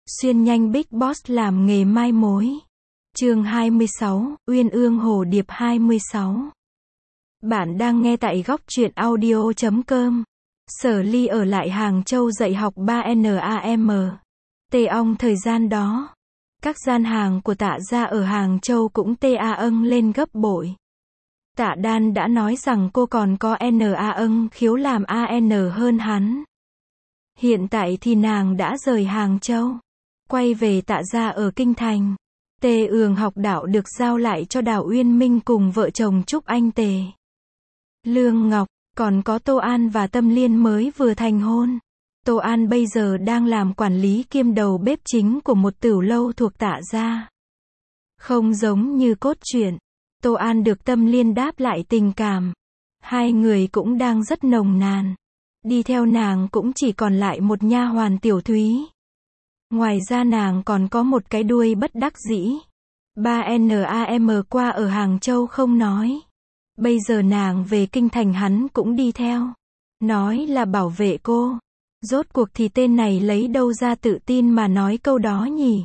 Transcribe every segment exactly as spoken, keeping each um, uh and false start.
Xuyên nhanh Big Boss làm nghề mai mối. Chương hai mươi sáu, Uyên ương hồ điệp hai mươi sáu. Bạn đang nghe tại góc truyện audio chấm com. Sở Ly ở lại Hàng Châu dạy học ba nam. Tê ong thời gian đó, các gian hàng của Tạ gia ở Hàng Châu cũng tê a âng lên gấp bội. Tạ Đan đã nói rằng cô còn có na âng khiếu làm an hơn hắn. Hiện tại thì nàng đã rời Hàng Châu, quay về Tạ gia ở Kinh Thành. Tê Ường học đạo được giao lại cho Đào Uyên Minh cùng vợ chồng Trúc Anh Tề, Lương Ngọc, còn có Tô An và Tâm Liên mới vừa thành hôn. Tô An bây giờ đang làm quản lý kiêm đầu bếp chính của một tửu lâu thuộc Tạ gia. Không giống như cốt truyện, Tô An được Tâm Liên đáp lại tình cảm. Hai người cũng đang rất nồng nàn. Đi theo nàng cũng chỉ còn lại một nha hoàn Tiểu Thúy. Ngoài ra nàng còn có một cái đuôi bất đắc dĩ. Ba nam qua ở Hàng Châu không nói. Bây giờ nàng về Kinh Thành hắn cũng đi theo. Nói là bảo vệ cô. Rốt cuộc thì tên này lấy đâu ra tự tin mà nói câu đó nhỉ?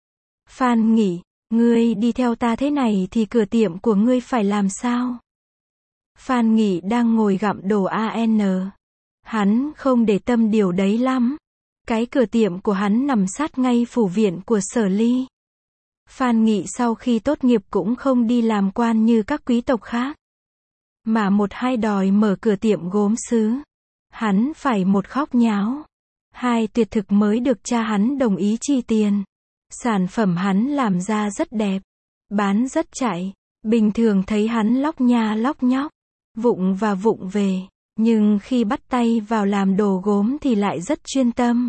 Phan Nghị, ngươi đi theo ta thế này thì cửa tiệm của ngươi phải làm sao? Phan Nghị đang ngồi gặm đồ an. Hắn không để tâm điều đấy lắm. Cái cửa tiệm của hắn nằm sát ngay phủ viện của Sở Ly. Phan Nghị sau khi tốt nghiệp cũng không đi làm quan như các quý tộc khác, mà một hai đòi mở cửa tiệm gốm sứ. Hắn phải một khóc nháo. Hai tuyệt thực mới được cha hắn đồng ý chi tiền. Sản phẩm hắn làm ra rất đẹp, bán rất chạy. Bình thường thấy hắn lóc nha lóc nhóc, vụng và vụng về. Nhưng khi bắt tay vào làm đồ gốm thì lại rất chuyên tâm,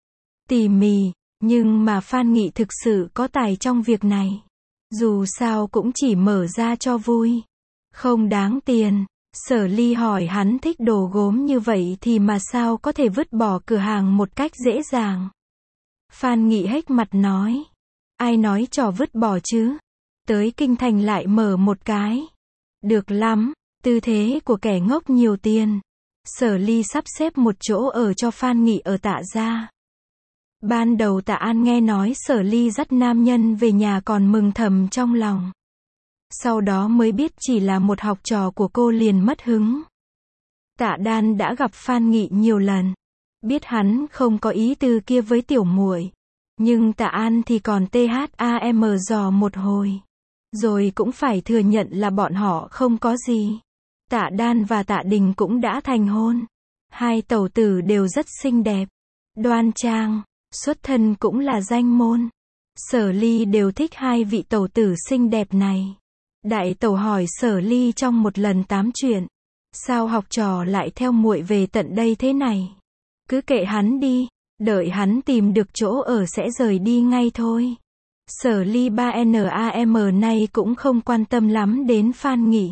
tỉ mỉ. Nhưng mà Phan Nghị thực sự có tài trong việc này. Dù sao cũng chỉ mở ra cho vui, không đáng tiền. Sở Ly hỏi hắn thích đồ gốm như vậy thì mà sao có thể vứt bỏ cửa hàng một cách dễ dàng. Phan Nghị hếch mặt nói, ai nói trò vứt bỏ chứ? Tới Kinh Thành lại mở một cái. Được lắm, tư thế của kẻ ngốc nhiều tiền. Sở Ly sắp xếp một chỗ ở cho Phan Nghị ở Tạ gia. Ban đầu Tạ An nghe nói Sở Ly dắt nam nhân về nhà còn mừng thầm trong lòng. Sau đó mới biết chỉ là một học trò của cô liền mất hứng. Tạ Đan đã gặp Phan Nghị nhiều lần, biết hắn không có ý tư kia với tiểu muội. Nhưng Tạ An thì còn tham dò một hồi. Rồi cũng phải thừa nhận là bọn họ không có gì. Tạ Đan và Tạ Đình cũng đã thành hôn. Hai tẩu tử đều rất xinh đẹp, đoan trang, xuất thân cũng là danh môn. Sở Ly đều thích hai vị tẩu tử xinh đẹp này. Đại tẩu hỏi Sở Ly trong một lần tám chuyện, sao học trò lại theo muội về tận đây thế này? Cứ kệ hắn đi, đợi hắn tìm được chỗ ở sẽ rời đi ngay thôi. Sở Ly ba nam này cũng không quan tâm lắm đến Phan Nghị.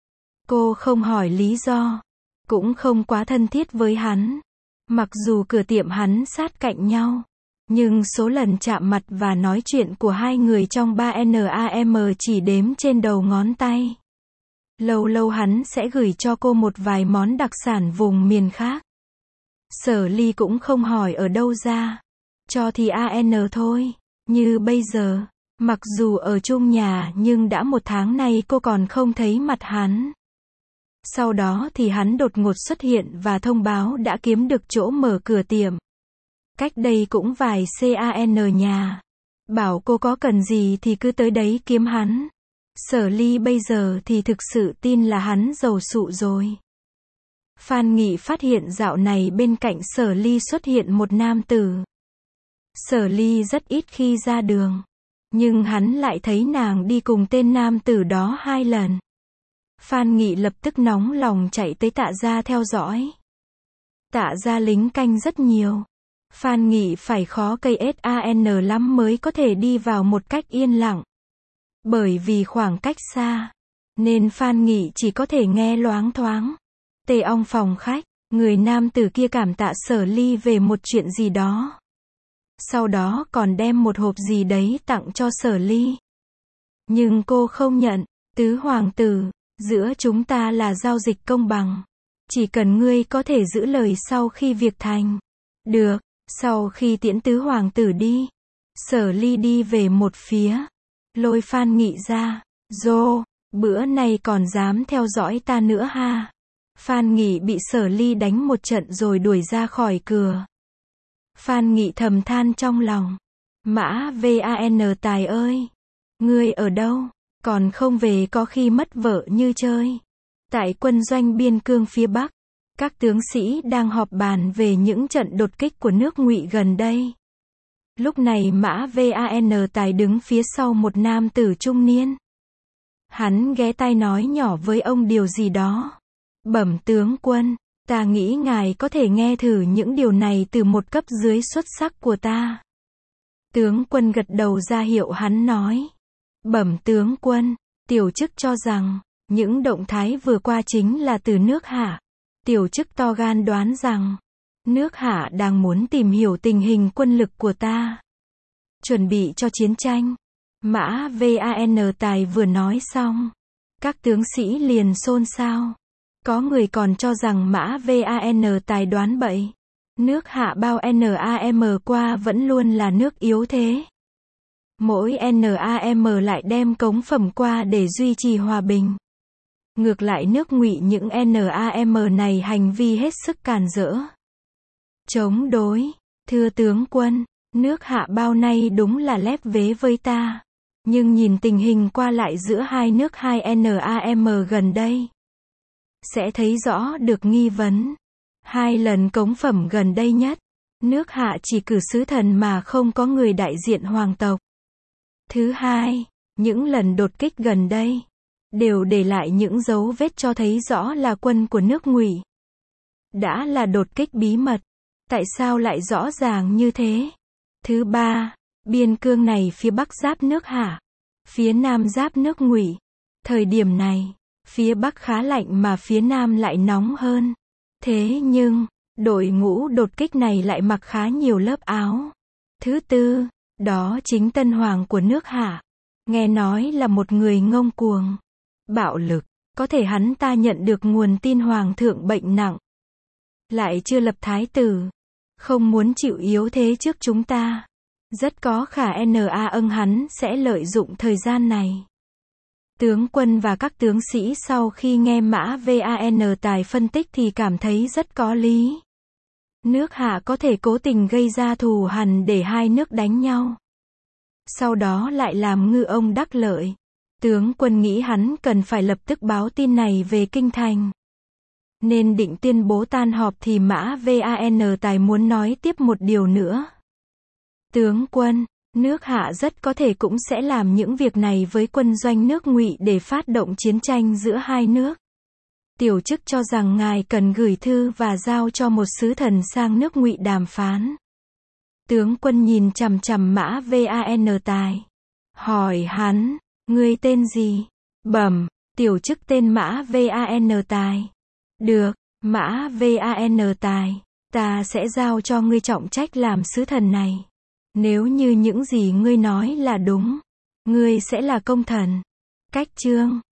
Cô không hỏi lý do, cũng không quá thân thiết với hắn. Mặc dù cửa tiệm hắn sát cạnh nhau, nhưng số lần chạm mặt và nói chuyện của hai người trong ba nam chỉ đếm trên đầu ngón tay. Lâu lâu hắn sẽ gửi cho cô một vài món đặc sản vùng miền khác. Sở Ly cũng không hỏi ở đâu ra, cho thì an thôi. Như bây giờ, mặc dù ở chung nhà nhưng đã một tháng nay cô còn không thấy mặt hắn. Sau đó thì hắn đột ngột xuất hiện và thông báo đã kiếm được chỗ mở cửa tiệm. Cách đây cũng vài can nhà. Bảo cô có cần gì thì cứ tới đấy kiếm hắn. Sở Ly bây giờ thì thực sự tin là hắn giàu sụ rồi. Phan Nghị phát hiện dạo này bên cạnh Sở Ly xuất hiện một nam tử. Sở Ly rất ít khi ra đường, nhưng hắn lại thấy nàng đi cùng tên nam tử đó hai lần. Phan Nghị lập tức nóng lòng chạy tới Tạ gia theo dõi. Tạ gia lính canh rất nhiều. Phan Nghị phải khó cây san lắm mới có thể đi vào một cách yên lặng. Bởi vì khoảng cách xa, nên Phan Nghị chỉ có thể nghe loáng thoáng. Tê ong phòng khách, người nam tử kia cảm tạ Sở Ly về một chuyện gì đó. Sau đó còn đem một hộp gì đấy tặng cho Sở Ly. Nhưng cô không nhận. Tứ hoàng tử, giữa chúng ta là giao dịch công bằng. Chỉ cần ngươi có thể giữ lời sau khi việc thành. Được. Sau khi tiễn tứ hoàng tử đi, Sở Ly đi về một phía, lôi Phan Nghị ra, "Dô, bữa nay còn dám theo dõi ta nữa ha?" Phan Nghị bị Sở Ly đánh một trận rồi đuổi ra khỏi cửa. Phan Nghị thầm than trong lòng, Mã Van Tài ơi, ngươi ở đâu, còn không về có khi mất vợ như chơi. Tại quân doanh biên cương phía Bắc, các tướng sĩ đang họp bàn về những trận đột kích của nước Ngụy gần đây. Lúc này Mã Van Tài đứng phía sau một nam tử trung niên. Hắn ghé tai nói nhỏ với ông điều gì đó. "Bẩm tướng quân, ta nghĩ ngài có thể nghe thử những điều này từ một cấp dưới xuất sắc của ta." Tướng quân gật đầu ra hiệu hắn nói. "Bẩm tướng quân, tiểu chức cho rằng, những động thái vừa qua chính là từ nước Hạ. Tiểu chức to gan đoán rằng, nước Hạ đang muốn tìm hiểu tình hình quân lực của ta, chuẩn bị cho chiến tranh." Mã Van Tài vừa nói xong, các tướng sĩ liền xôn xao. Có người còn cho rằng Mã Van Tài đoán bậy. Nước Hạ bao Nam qua vẫn luôn là nước yếu thế. Mỗi Nam lại đem cống phẩm qua để duy trì hòa bình. Ngược lại nước Ngụy những Nam này hành vi hết sức càn rỡ, chống đối. "Thưa tướng quân, nước Hạ bao nay đúng là lép vế với ta. Nhưng nhìn tình hình qua lại giữa hai nước hai Nam gần đây, sẽ thấy rõ được nghi vấn. Hai lần cống phẩm gần đây nhất, nước Hạ chỉ cử sứ thần mà không có người đại diện hoàng tộc. Thứ hai, những lần đột kích gần đây, đều để lại những dấu vết cho thấy rõ là quân của nước Ngụy. Đã là đột kích bí mật, tại sao lại rõ ràng như thế? Thứ ba, biên cương này phía Bắc giáp nước Hạ, phía Nam giáp nước Ngụy. Thời điểm này, phía Bắc khá lạnh mà phía Nam lại nóng hơn. Thế nhưng, đội ngũ đột kích này lại mặc khá nhiều lớp áo. Thứ tư, đó chính tân hoàng của nước Hạ. Nghe nói là một người ngông cuồng, bạo lực. Có thể hắn ta nhận được nguồn tin hoàng thượng bệnh nặng, lại chưa lập thái tử, không muốn chịu yếu thế trước chúng ta. Rất có khả Na âng hắn sẽ lợi dụng thời gian này." Tướng quân và các tướng sĩ sau khi nghe Mã Van Tài phân tích thì cảm thấy rất có lý. Nước Hạ có thể cố tình gây ra thù hằn để hai nước đánh nhau, sau đó lại làm ngư ông đắc lợi. Tướng quân nghĩ hắn cần phải lập tức báo tin này về kinh thành. Nên định tuyên bố tan họp thì Mã Van Tài muốn nói tiếp một điều nữa. "Tướng quân, nước Hạ rất có thể cũng sẽ làm những việc này với quân doanh nước Ngụy để phát động chiến tranh giữa hai nước. Tiểu chức cho rằng ngài cần gửi thư và giao cho một sứ thần sang nước Ngụy đàm phán." Tướng quân nhìn chằm chằm Mã Van Tài, hỏi hắn, "Ngươi tên gì?" "Bẩm, tiểu chức tên Mã Van Tài." "Được, Mã Van Tài, ta sẽ giao cho ngươi trọng trách làm sứ thần này. Nếu như những gì ngươi nói là đúng, ngươi sẽ là công thần." Cách chương